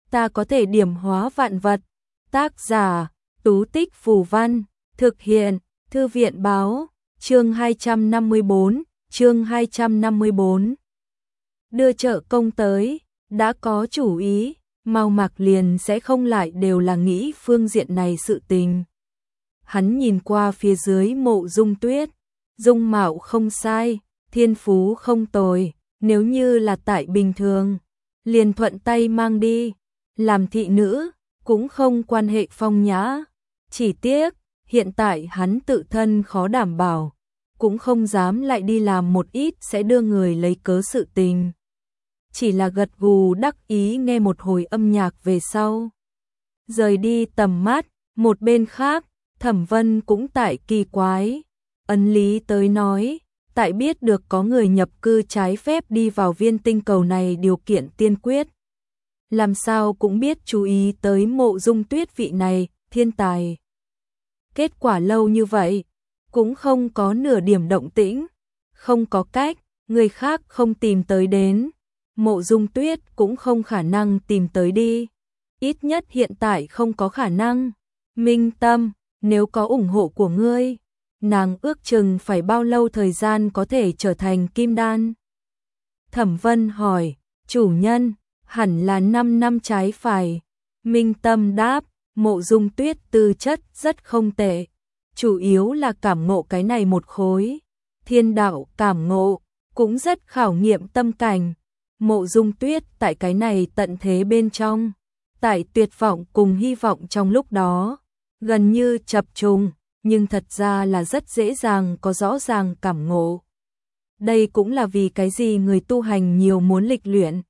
ta có thể điểm hóa vạn vật. Tác giả, Tú Tích Phù Văn, thực hiện, Thư viện Báo, chương 254. Đưa trợ công tới, đã có chủ ý, Mao Mạc liền sẽ không lại đều là nghĩ phương diện này sự tình. Hắn nhìn qua phía dưới Mộ Dung Tuyết, dung mạo không sai, thiên phú không tồi, nếu như là tại bình thường, liền thuận tay mang đi, làm thị nữ, cũng không quan hệ phong nhã. Chỉ tiếc, hiện tại hắn tự thân khó đảm bảo, cũng không dám lại đi làm một ít sẽ đưa người lấy cớ sự tình. Chỉ là gật gù đắc ý nghe một hồi âm nhạc về sau. Rời đi tầm mắt, một bên khác, Thẩm Vân cũng tại kỳ quái. Ấn lý tới nói, tại biết được có người nhập cư trái phép đi vào viên tinh cầu này điều kiện tiên quyết. Làm sao cũng biết chú ý tới Mộ Dung Tuyết vị này, thiên tài. Kết quả lâu như vậy, cũng không có nửa điểm động tĩnh, không có cách, người khác không tìm tới đến, Mộ Dung Tuyết cũng không khả năng tìm tới đi. Ít nhất hiện tại không có khả năng. Minh Tâm, nếu có ủng hộ của ngươi, nàng ước chừng phải bao lâu thời gian có thể trở thành kim đan? Thẩm Vân hỏi, chủ nhân, hẳn là 5 năm trái phải. Minh Tâm đáp, Mộ Dung Tuyết tư chất rất không tệ, chủ yếu là cảm ngộ cái này một khối. Thiên đạo cảm ngộ, cũng rất khảo nghiệm tâm cảnh. Mộ Dung Tuyết tại cái này tận thế bên trong, tại tuyệt vọng cùng hy vọng trong lúc đó, gần như chập trùng, nhưng thật ra là rất dễ dàng có rõ ràng cảm ngộ. Đây cũng là vì cái gì người tu hành nhiều muốn lịch luyện.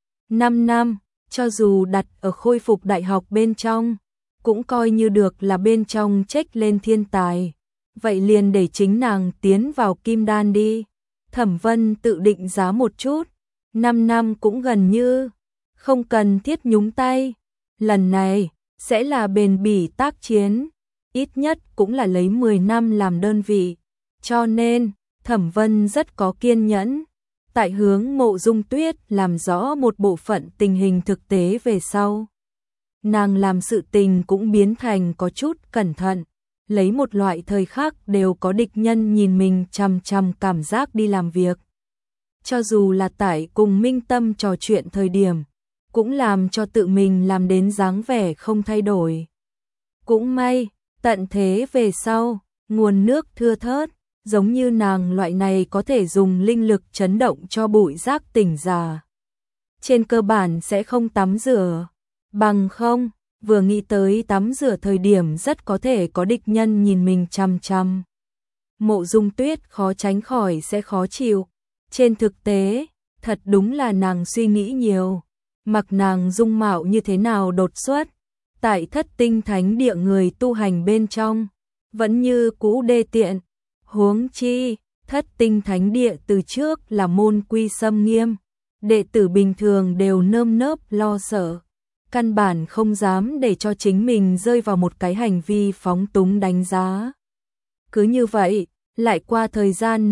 5 năm, cho dù đặt ở khôi phục đại học bên trong, cũng coi như được là bên trong check lên thiên tài. Vậy liền để chính nàng tiến vào kim đan đi. Thẩm Vân tự định giá một chút, 5 năm cũng gần như không cần thiết nhúng tay. Lần này sẽ là bền bỉ tác chiến, ít nhất cũng là lấy 10 năm làm đơn vị. Cho nên, Thẩm Vân rất có kiên nhẫn. Tại hướng Mộ Dung Tuyết làm rõ một bộ phận tình hình thực tế về sau, nàng làm sự tình cũng biến thành có chút cẩn thận, lấy một loại thời khắc đều có địch nhân nhìn mình chằm chằm cảm giác đi làm việc. Cho dù là tại cùng Minh Tâm trò chuyện thời điểm, cũng làm cho tự mình làm đến dáng vẻ không thay đổi. Cũng may, tận thế về sau, nguồn nước thưa thớt, giống như nàng loại này có thể dùng linh lực chấn động cho bụi rác tỉnh già. Trên cơ bản sẽ không tắm rửa, bằng không, vừa nghĩ tới tắm rửa thời điểm rất có thể có địch nhân nhìn mình chằm chằm. Mộ Dung Tuyết khó tránh khỏi sẽ khó chịu. Trên thực tế, thật đúng là nàng suy nghĩ nhiều. Mặc nàng dung mạo như thế nào đột xuất, tại Thất Tinh Thánh Địa người tu hành bên trong, vẫn như cũ đê tiện. Huống chi, Thất Tinh Thánh Địa từ trước là môn quy xâm nghiêm, đệ tử bình thường đều nơm nớp lo sợ, căn bản không dám để cho chính mình rơi vào một cái hành vi phóng túng đánh giá. Cứ như vậy, lại qua thời gian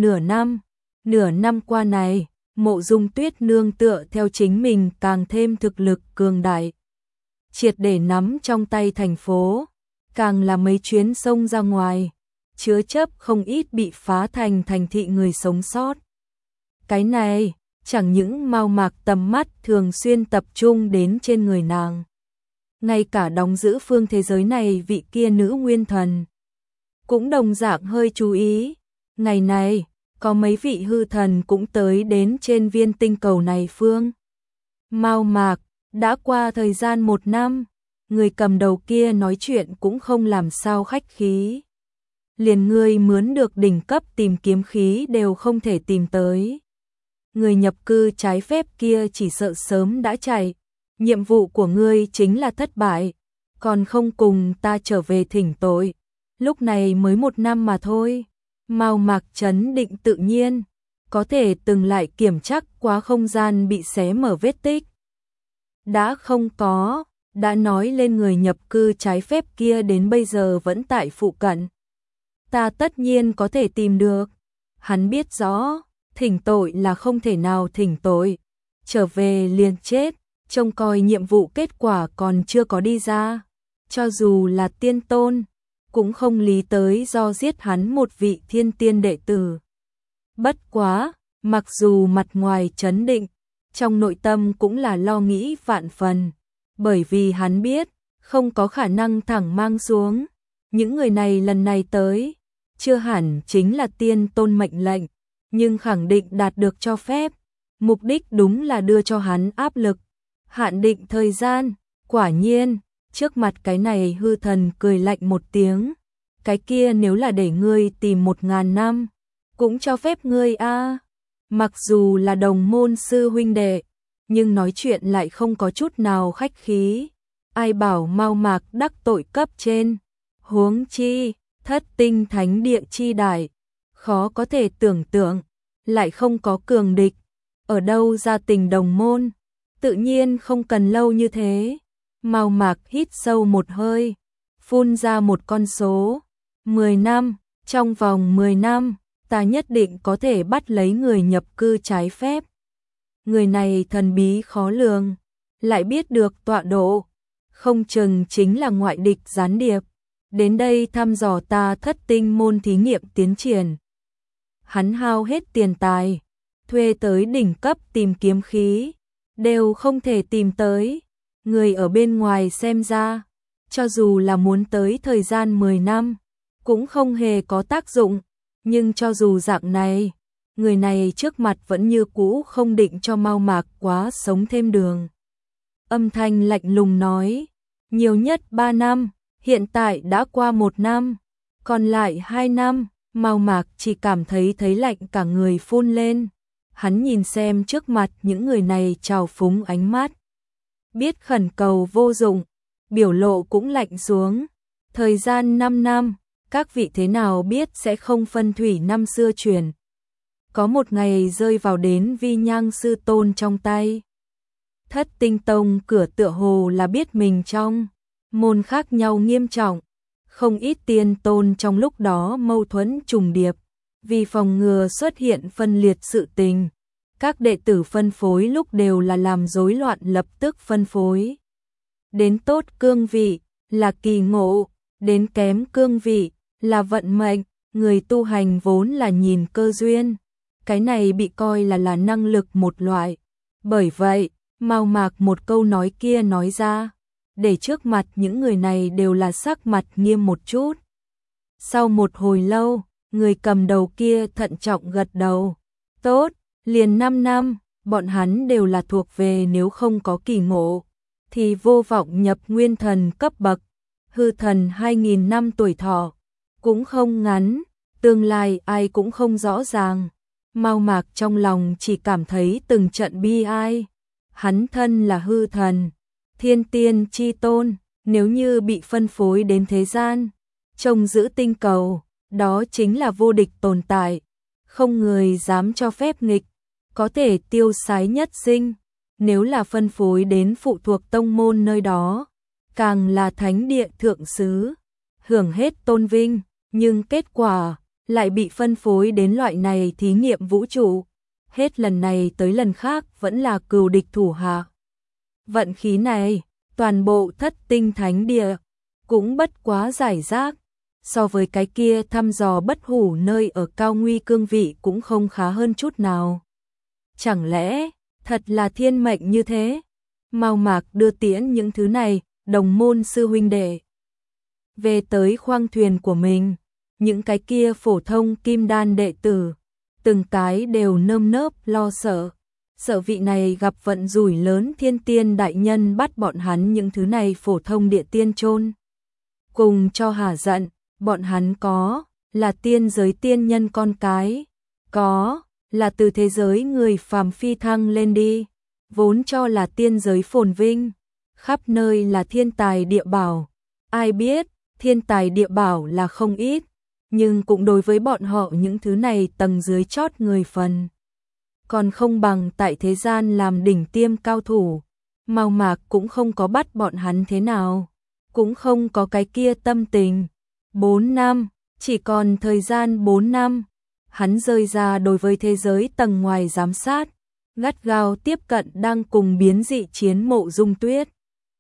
nửa năm qua này, Mộ Dung Tuyết nương tựa theo chính mình càng thêm thực lực cường đại, triệt để nắm trong tay thành phố, càng là mấy chuyến sông ra ngoài, chứa chấp không ít bị phá thành thành thị người sống sót. Cái này, chẳng những Mao Mạc tầm mắt thường xuyên tập trung đến trên người nàng, ngay cả đóng giữ phương thế giới này vị kia nữ nguyên thần, cũng đồng dạng hơi chú ý. Ngày này, có mấy vị hư thần cũng tới đến trên viên tinh cầu này phương. Mao Mạc, đã qua thời gian 1 năm, người cầm đầu kia nói chuyện cũng không làm sao khách khí. Liền ngươi mướn được đỉnh cấp tìm kiếm khí đều không thể tìm tới. Người nhập cư trái phép kia chỉ sợ sớm đã chạy. Nhiệm vụ của ngươi chính là thất bại, còn không cùng ta trở về thỉnh tội. Lúc này mới 1 năm mà thôi. Mao Mạc trấn định tự nhiên, có thể từng lại kiểm chắc quá không gian bị xé mở vết tích. Đã không có, đã nói lên người nhập cư trái phép kia đến bây giờ vẫn tại phụ cận. Ta tất nhiên có thể tìm được. Hắn biết rõ, thỉnh tội là không thể nào thỉnh tội, trở về liền chết, trông coi nhiệm vụ kết quả còn chưa có đi ra. Cho dù là tiên tôn, cũng không lý tới do giết hắn một vị thiên tiên đệ tử. Bất quá, mặc dù mặt ngoài trấn định, trong nội tâm cũng là lo nghĩ vạn phần, bởi vì hắn biết, không có khả năng thẳng mang xuống. Những người này lần này tới, chưa hẳn chính là tiên tôn mệnh lệnh, nhưng khẳng định đạt được cho phép. Mục đích đúng là đưa cho hắn áp lực, hạn định thời gian. Quả nhiên, trước mặt cái này hư thần cười lạnh một tiếng. Cái kia nếu là để ngươi tìm 1000 năm, cũng cho phép ngươi a. Mặc dù là đồng môn sư huynh đệ, nhưng nói chuyện lại không có chút nào khách khí. Ai bảo Mao Mạc đắc tội cấp trên, huống chi, Thất Tinh Thánh Địa chi đại, khó có thể tưởng tượng, lại không có cường địch, ở đâu ra tình đồng môn, tự nhiên không cần lâu như thế. Mao Mạc hít sâu một hơi, phun ra một con số, 10 năm, trong vòng 10 năm, ta nhất định có thể bắt lấy người nhập cư trái phép. Người này thần bí khó lường, lại biết được tọa độ, không chừng chính là ngoại địch gián điệp, đến đây thăm dò ta Thất Tinh môn thí nghiệm tiến triển. Hắn hao hết tiền tài, thuê tới đỉnh cấp tìm kiếm khí, đều không thể tìm tới. Người ở bên ngoài xem ra, cho dù là muốn tới thời gian 10 năm, cũng không hề có tác dụng, nhưng cho dù dạng này, người này trước mặt vẫn như cũ không định cho Mao Mạc quá sống thêm đường. Âm thanh lạnh lùng nói, nhiều nhất 3 năm, hiện tại đã qua 1 năm, còn lại 2 năm, Mao Mạc chỉ cảm thấy lạnh cả người phun lên. Hắn nhìn xem trước mặt những người này trào phúng ánh mắt, biết khẩn cầu vô dụng, biểu lộ cũng lạnh xuống. Thời gian 5 năm, các vị thế nào biết sẽ không phân thủy năm xưa truyền. Có một ngày rơi vào đến Vi Nhang sư tôn trong tay. Thất Tinh Tông cửa tựa hồ là biết mình trong môn khác nhau nghiêm trọng, không ít tiên tôn trong lúc đó mâu thuẫn trùng điệp, vì phòng ngừa xuất hiện phân liệt sự tình. Các đệ tử phân phối lúc đều là làm rối loạn lập tức phân phối. Đến tốt cương vị là kỳ ngộ, đến kém cương vị là vận mệnh, người tu hành vốn là nhìn cơ duyên. Cái này bị coi là năng lực một loại. Bởi vậy, Mao Mạc một câu nói kia nói ra, để trước mặt những người này đều là sắc mặt nghiêm một chút. Sau một hồi lâu, người cầm đầu kia thận trọng gật đầu. Tốt, liền 5 năm, bọn hắn đều là thuộc về nếu không có kỳ ngộ, thì vô vọng nhập nguyên thần cấp bậc. Hư thần 2000 năm tuổi thọ, cũng không ngắn, tương lai ai cũng không rõ ràng. Mao Mạc trong lòng chỉ cảm thấy từng trận bi ai. Hắn thân là hư thần, thiên tiên chi tôn, nếu như bị phân phối đến thế gian, trông giữ tinh cầu, đó chính là vô địch tồn tại, không người dám cho phép nghịch, có thể tiêu sái nhất sinh. Nếu là phân phối đến phụ thuộc tông môn nơi đó, càng là thánh địa thượng sứ, hưởng hết tôn vinh, nhưng kết quả lại bị phân phối đến loại này thí nghiệm vũ trụ, hết lần này tới lần khác vẫn là cừu địch thủ hạ. Vận khí này, toàn bộ Thất Tinh Thánh Địa cũng bất quá giải rác, so với cái kia thăm dò bất hủ nơi ở cao nguy cương vị cũng không khá hơn chút nào. Chẳng lẽ thật là thiên mệnh như thế? Mao Mạc đưa tiễn những thứ này, đồng môn sư huynh đệ về tới khoang thuyền của mình. Những cái kia phổ thông kim đan đệ tử, từng cái đều nơm nớp lo sợ. Sợ vị này gặp vận rủi lớn, thiên tiên đại nhân bắt bọn hắn những thứ này phổ thông địa tiên chôn cùng cho hả giận. Bọn hắn có là tiên giới tiên nhân con cái, có là từ thế giới người phàm phi thăng lên đi, vốn cho là tiên giới phồn vinh, khắp nơi là thiên tài địa bảo. Ai biết, thiên tài địa bảo là không ít, nhưng cũng đối với bọn họ những thứ này tầng dưới chót người phần, còn không bằng tại thế gian làm đỉnh tiêm cao thủ. Mao Mạc cũng không có bắt bọn hắn thế nào, cũng không có cái kia tâm tình. 4 năm, chỉ còn thời gian 4 năm, hắn rơi ra đối với thế giới tầng ngoài giám sát, gắt gao tiếp cận đang cùng biến dị chiến Mộ Dung Tuyết.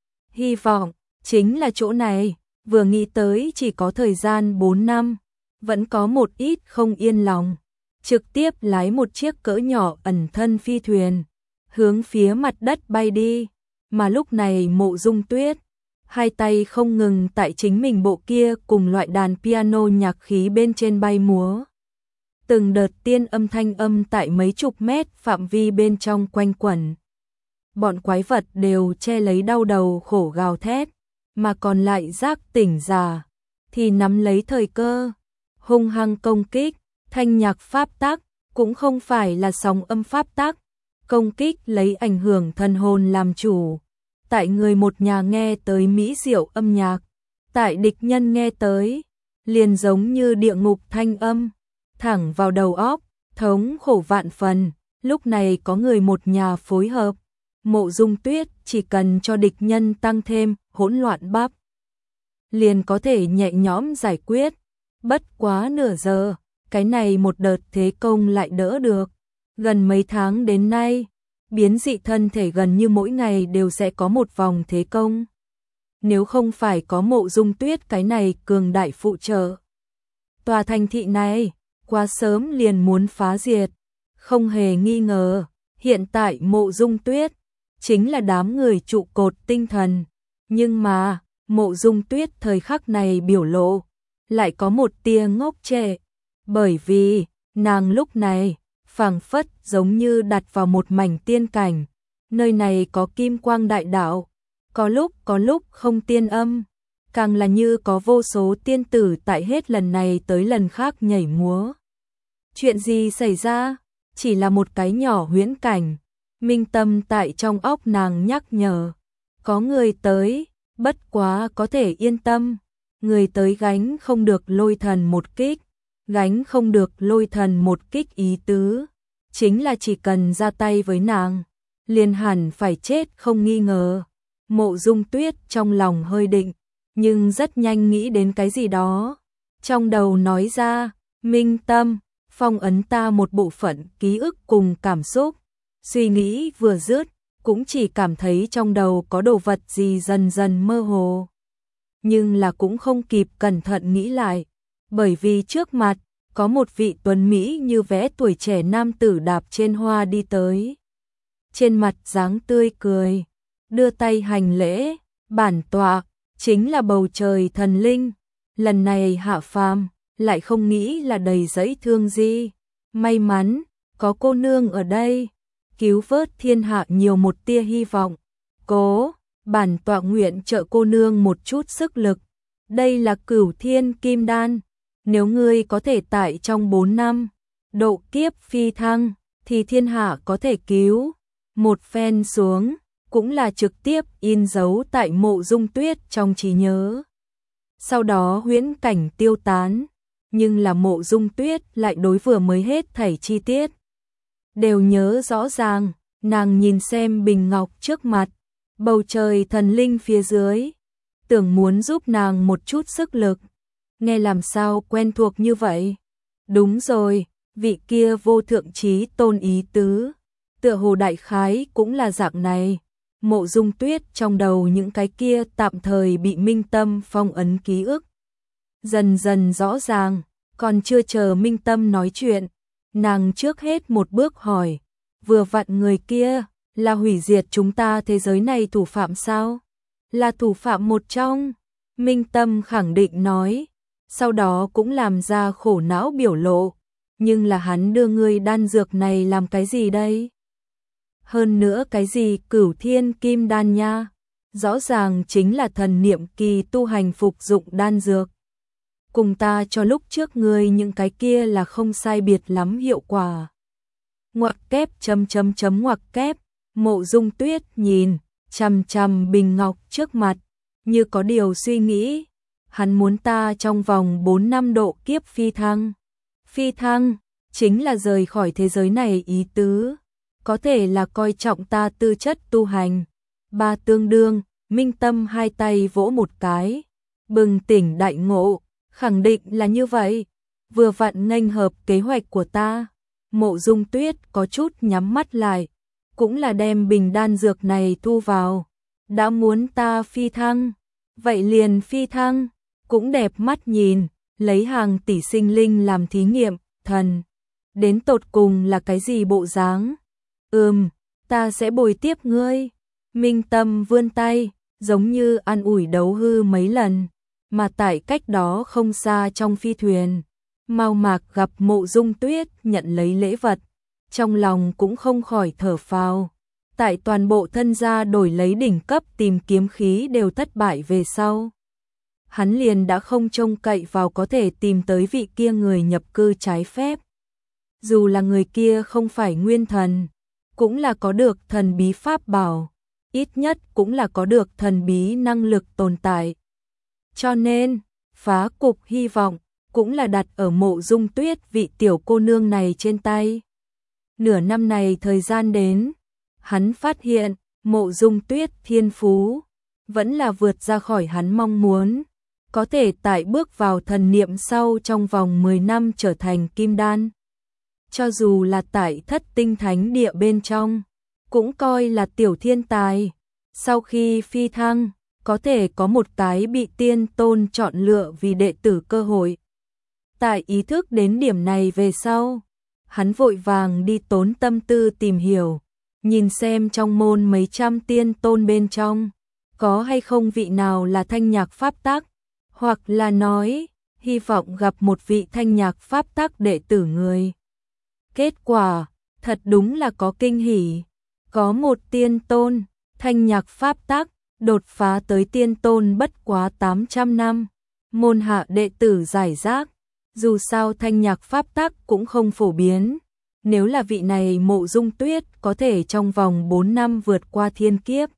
Hy vọng, chính là chỗ này, vừa nghĩ tới chỉ có thời gian 4 năm, vẫn có một ít không yên lòng. Trực tiếp lái một chiếc cỡ nhỏ ẩn thân phi thuyền, hướng phía mặt đất bay đi, mà lúc này Mộ Dung Tuyết, hai tay không ngừng tại chính mình bộ kia cùng loại đàn piano nhạc khí bên trên bay múa. Từng đợt tiên âm thanh âm tại mấy chục mét phạm vi bên trong quanh quẩn. Bọn quái vật đều che lấy đau đầu khổ gào thét, mà còn lại giác tỉnh giả thì nắm lấy thời cơ, hung hăng công kích. Thanh nhạc pháp tắc cũng không phải là sóng âm pháp tắc, công kích lấy ảnh hưởng thần hồn làm chủ. Tại người một nhà nghe tới mỹ diệu âm nhạc, tại địch nhân nghe tới, liền giống như địa ngục thanh âm, thẳng vào đầu óc, thống khổ vạn phần. Lúc này có người một nhà phối hợp, Mộ Dung Tuyết chỉ cần cho địch nhân tăng thêm hỗn loạn bắp, liền có thể nhẹ nhõm giải quyết. Bất quá nửa giờ, cái này một đợt thế công lại đỡ được. Gần mấy tháng đến nay, biến dị thân thể gần như mỗi ngày đều sẽ có một vòng thế công. Nếu không phải có Mộ Dung Tuyết cái này cường đại phụ trợ, tòa thành thị này quá sớm liền muốn phá diệt. Không hề nghi ngờ, hiện tại Mộ Dung Tuyết chính là đám người trụ cột tinh thần. Nhưng mà, Mộ Dung Tuyết thời khắc này biểu lộ lại có một tia ngốc trệ, bởi vì nàng lúc này phảng phất giống như đặt vào một mảnh tiên cảnh. Nơi này có kim quang đại đạo, có lúc không tiên âm, càng là như có vô số tiên tử tại hết lần này tới lần khác nhảy múa. Chuyện gì xảy ra? Chỉ là một cái nhỏ huyễn cảnh. Minh tâm tại trong óc nàng nhắc nhở, có người tới, bất quá có thể yên tâm, người tới gánh không được lôi thần một kích. Gánh không được lôi thần một kích ý tứ, chính là chỉ cần ra tay với nàng, liền hẳn phải chết không nghi ngờ. Mộ Dung Tuyết trong lòng hơi định, nhưng rất nhanh nghĩ đến cái gì đó. Trong đầu nói ra, Minh tâm, phong ấn ta một bộ phận ký ức cùng cảm xúc. Suy nghĩ vừa dứt, cũng chỉ cảm thấy trong đầu có đồ vật gì dần dần mơ hồ. Nhưng là cũng không kịp cẩn thận nghĩ lại, bởi vì trước mặt có một vị tuấn mỹ như vẽ tuổi trẻ nam tử đạp trên hoa đi tới. Trên mặt dáng tươi cười, đưa tay hành lễ, bản tọa chính là bầu trời thần linh, lần này hạ phàm, lại không nghĩ là đầy dẫy thương gì. May mắn có cô nương ở đây, cứu vớt thiên hạ nhiều một tia hy vọng. Cố, bản tọa nguyện trợ cô nương một chút sức lực. Đây là Cửu Thiên Kim Đan, nếu ngươi có thể tại trong 4 năm độ kiếp phi thăng, thì thiên hạ có thể cứu. Một phen xuống, cũng là trực tiếp in dấu tại Mộ Dung Tuyết trong trí nhớ. Sau đó huyễn cảnh tiêu tán, nhưng là Mộ Dung Tuyết lại đối vừa mới hết thảy chi tiết đều nhớ rõ ràng. Nàng nhìn xem bình ngọc trước mặt, bầu trời thần linh phía dưới, tưởng muốn giúp nàng một chút sức lực. Nghe làm sao quen thuộc như vậy? Đúng rồi, vị kia vô thượng chí tôn ý tứ, tựa hồ đại khái cũng là dạng này. Mộ Dung Tuyết trong đầu những cái kia tạm thời bị minh tâm phong ấn ký ức dần dần rõ ràng. Còn chưa chờ minh tâm nói chuyện, nàng trước hết một bước hỏi, vừa vặn người kia là hủy diệt chúng ta thế giới này thủ phạm sao? Là thủ phạm một trong. Minh tâm khẳng định nói, sau đó cũng làm ra khổ não biểu lộ. Nhưng là hắn đưa ngươi đan dược này làm cái gì đây? Hơn nữa cái gì Cửu Thiên Kim Đan nha? Rõ ràng chính là thần niệm kỳ tu hành phục dụng đan dược. Cùng ta cho lúc trước ngươi những cái kia là không sai biệt lắm hiệu quả. Ngoặc kép ngoặc kép. Mộ Dung Tuyết nhìn chằm chằm bình ngọc trước mặt, như có điều suy nghĩ. Hắn muốn ta trong vòng 4 năm độ kiếp phi thăng. Phi thăng chính là rời khỏi thế giới này ý tứ. Có thể là coi trọng ta tư chất tu hành. Ba tương đương. Minh tâm hai tay vỗ một cái, bừng tỉnh đại ngộ, khẳng định là như vậy. Vừa vặn nghênh hợp kế hoạch của ta. Mộ Dung Tuyết có chút nhắm mắt lại, cũng là đem bình đan dược này thu vào. Đã muốn ta phi thăng, vậy liền phi thăng, cũng đẹp mắt nhìn, lấy hàng tỷ sinh linh làm thí nghiệm, thần. Đến tột cùng là cái gì bộ dáng? Ta sẽ bồi tiếp ngươi. Minh Tâm vươn tay, giống như an ủi đấu hư mấy lần, mà tại cách đó không xa trong phi thuyền. Mao Mạc gặp Mộ Dung Tuyết nhận lấy lễ vật, trong lòng cũng không khỏi thở phào. Tại toàn bộ thân gia đổi lấy đỉnh cấp tìm kiếm khí đều thất bại về sau, hắn liền đã không trông cậy vào có thể tìm tới vị kia người nhập cư trái phép. Dù là người kia không phải nguyên thần, cũng là có được thần bí pháp bảo, ít nhất cũng là có được thần bí năng lực tồn tại. Cho nên, phá cục hy vọng cũng là đặt ở Mộ Dung Tuyết vị tiểu cô nương này trên tay. Nửa năm này thời gian đến, hắn phát hiện Mộ Dung Tuyết thiên phú vẫn là vượt ra khỏi hắn mong muốn, có thể tại bước vào thần niệm sau trong vòng 10 năm trở thành kim đan. Cho dù là tại Thất Tinh Thánh Địa bên trong, cũng coi là tiểu thiên tài. Sau khi phi thăng, có thể có một cái bị tiên tôn chọn lựa vì đệ tử cơ hội. Tại ý thức đến điểm này về sau, hắn vội vàng đi tốn tâm tư tìm hiểu, nhìn xem trong môn mấy trăm tiên tôn bên trong, có hay không vị nào là thanh nhạc pháp tắc, hoặc là nói, hy vọng gặp một vị thanh nhạc pháp tắc đệ tử người. Kết quả, thật đúng là có kinh hỉ, có một tiên tôn, thanh nhạc pháp tắc, đột phá tới tiên tôn bất quá 800 năm, môn hạ đệ tử giải rác, dù sao thanh nhạc pháp tắc cũng không phổ biến. Nếu là vị này Mộ Dung Tuyết có thể trong vòng 4 năm vượt qua thiên kiếp.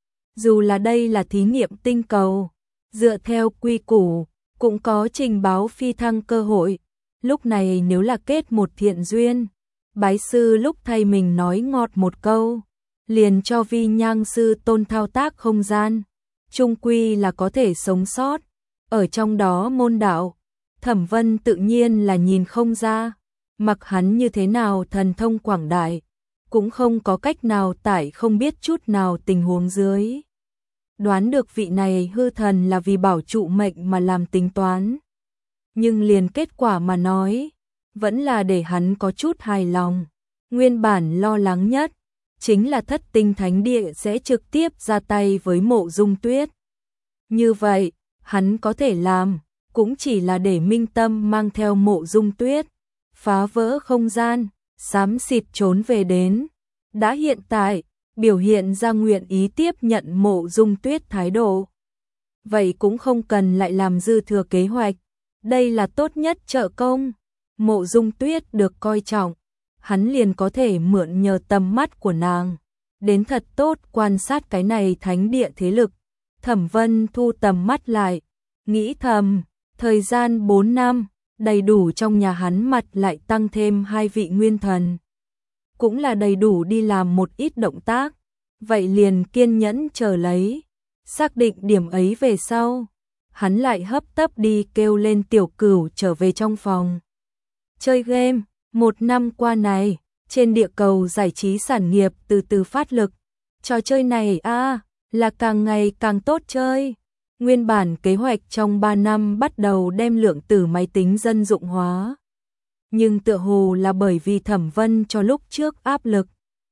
Dù là đây là thí nghiệm tinh cầu, dựa theo quy củ, cũng có trình báo phi thăng cơ hội. Lúc này nếu là kết một thiện duyên, bái sư lúc thay mình nói ngọt một câu, liền cho Vi Nhang sư tôn thao tác không gian, chung quy là có thể sống sót. Ở trong đó môn đạo, Thẩm Vân tự nhiên là nhìn không ra. Mặc hắn như thế nào thần thông quảng đại, cũng không có cách nào tại không biết chút nào tình huống dưới. Đoán được vị này hư thần là vì bảo trụ mệnh mà làm tính toán. Nhưng liền kết quả mà nói, vẫn là để hắn có chút hài lòng. Nguyên bản lo lắng nhất, chính là Thất Tinh Thánh Địa sẽ trực tiếp ra tay với Mộ Dung Tuyết. Như vậy, hắn có thể làm, cũng chỉ là để Minh Tâm mang theo Mộ Dung Tuyết, phá vỡ không gian, xám xịt trốn về đến. Đã hiện tại, biểu hiện ra nguyện ý tiếp nhận Mộ Dung Tuyết thái độ. Vậy cũng không cần lại làm dư thừa kế hoạch. Đây là tốt nhất trợ công. Mộ Dung Tuyết được coi trọng, hắn liền có thể mượn nhờ tầm mắt của nàng, đến thật tốt quan sát cái này thánh địa thế lực. Thẩm Vân thu tầm mắt lại, nghĩ thầm, thời gian 4 năm, đầy đủ trong nhà hắn mặt lại tăng thêm 2 vị nguyên thần. Cũng là đầy đủ đi làm một ít động tác, vậy liền kiên nhẫn chờ lấy. Xác định điểm ấy về sau, hắn lại hấp tấp đi kêu lên Tiểu Cửu trở về trong phòng. Chơi game, 1 năm qua này, trên địa cầu giải trí sản nghiệp từ từ phát lực. Trò chơi này là càng ngày càng tốt chơi. Nguyên bản kế hoạch trong 3 năm bắt đầu đem lượng tử máy tính dân dụng hóa. Nhưng tựa hồ là bởi vì Thẩm Vân cho lúc trước áp lực.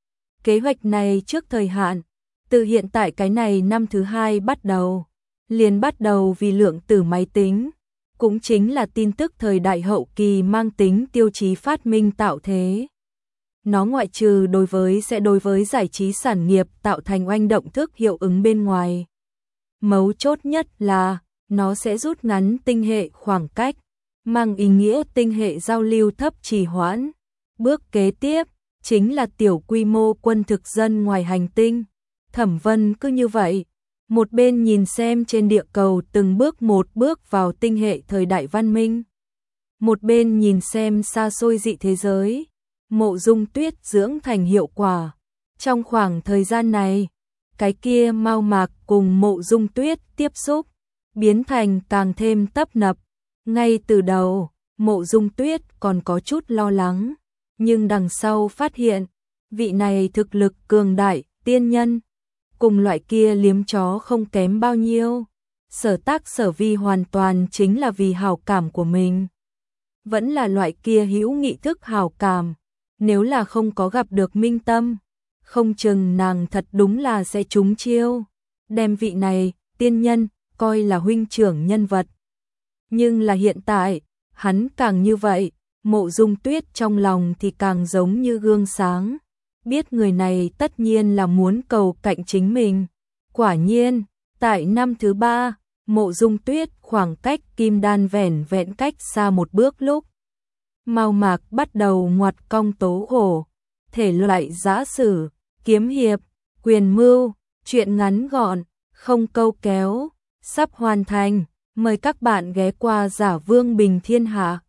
Kế hoạch này trước thời hạn, từ hiện tại cái này năm thứ 2 bắt đầu, liền bắt đầu vì lượng tử máy tính, cũng chính là tin tức thời đại hậu kỳ mang tính tiêu chí phát minh tạo thế. Nó ngoại trừ đối với giải trí sản nghiệp tạo thành oanh động thức hiệu ứng bên ngoài. Mấu chốt nhất là, nó sẽ rút ngắn tinh hệ khoảng cách, mang ý nghĩa tinh hệ giao lưu thấp trì hoãn. Bước kế tiếp, chính là tiểu quy mô quân thực dân ngoài hành tinh. Thẩm Vân cứ như vậy, một bên nhìn xem trên địa cầu từng bước một bước vào tinh hệ thời đại văn minh, một bên nhìn xem xa xôi dị thế giới, Mộ Dung Tuyết dưỡng thành hiệu quả. Trong khoảng thời gian này, cái kia Mao Mạc cùng Mộ Dung Tuyết tiếp xúc, biến thành càng thêm tấp nập. Ngay từ đầu, Mộ Dung Tuyết còn có chút lo lắng, nhưng đằng sau phát hiện, Vị này thực lực cường đại, tiên nhân, cùng loại kia liếm chó không kém bao nhiêu. Sở tác sở vi hoàn toàn chính là vì hảo cảm của mình. Vẫn là loại kia hữu nghị thức hảo cảm. Nếu là không có gặp được Minh Tâm, không chừng nàng thật đúng là sẽ trúng chiêu. Đem vị này, tiên nhân, coi là huynh trưởng nhân vật. Nhưng là hiện tại, hắn càng như vậy, Mộ Dung Tuyết trong lòng thì càng giống như gương sáng. Biết người này tất nhiên là muốn cầu cạnh chính mình. Quả nhiên, tại năm thứ 3, Mộ Dung Tuyết khoảng cách Kim Đan vẻn vẹn cách xa một bước lúc. Mao Mạc bắt đầu ngoặt cong tố hổ, thể loại giã sử, kiếm hiệp, quyền mưu, truyện ngắn gọn, không câu kéo, sắp hoàn thành. Mời các bạn ghé qua Giả Vương Bình Thiên Hạ.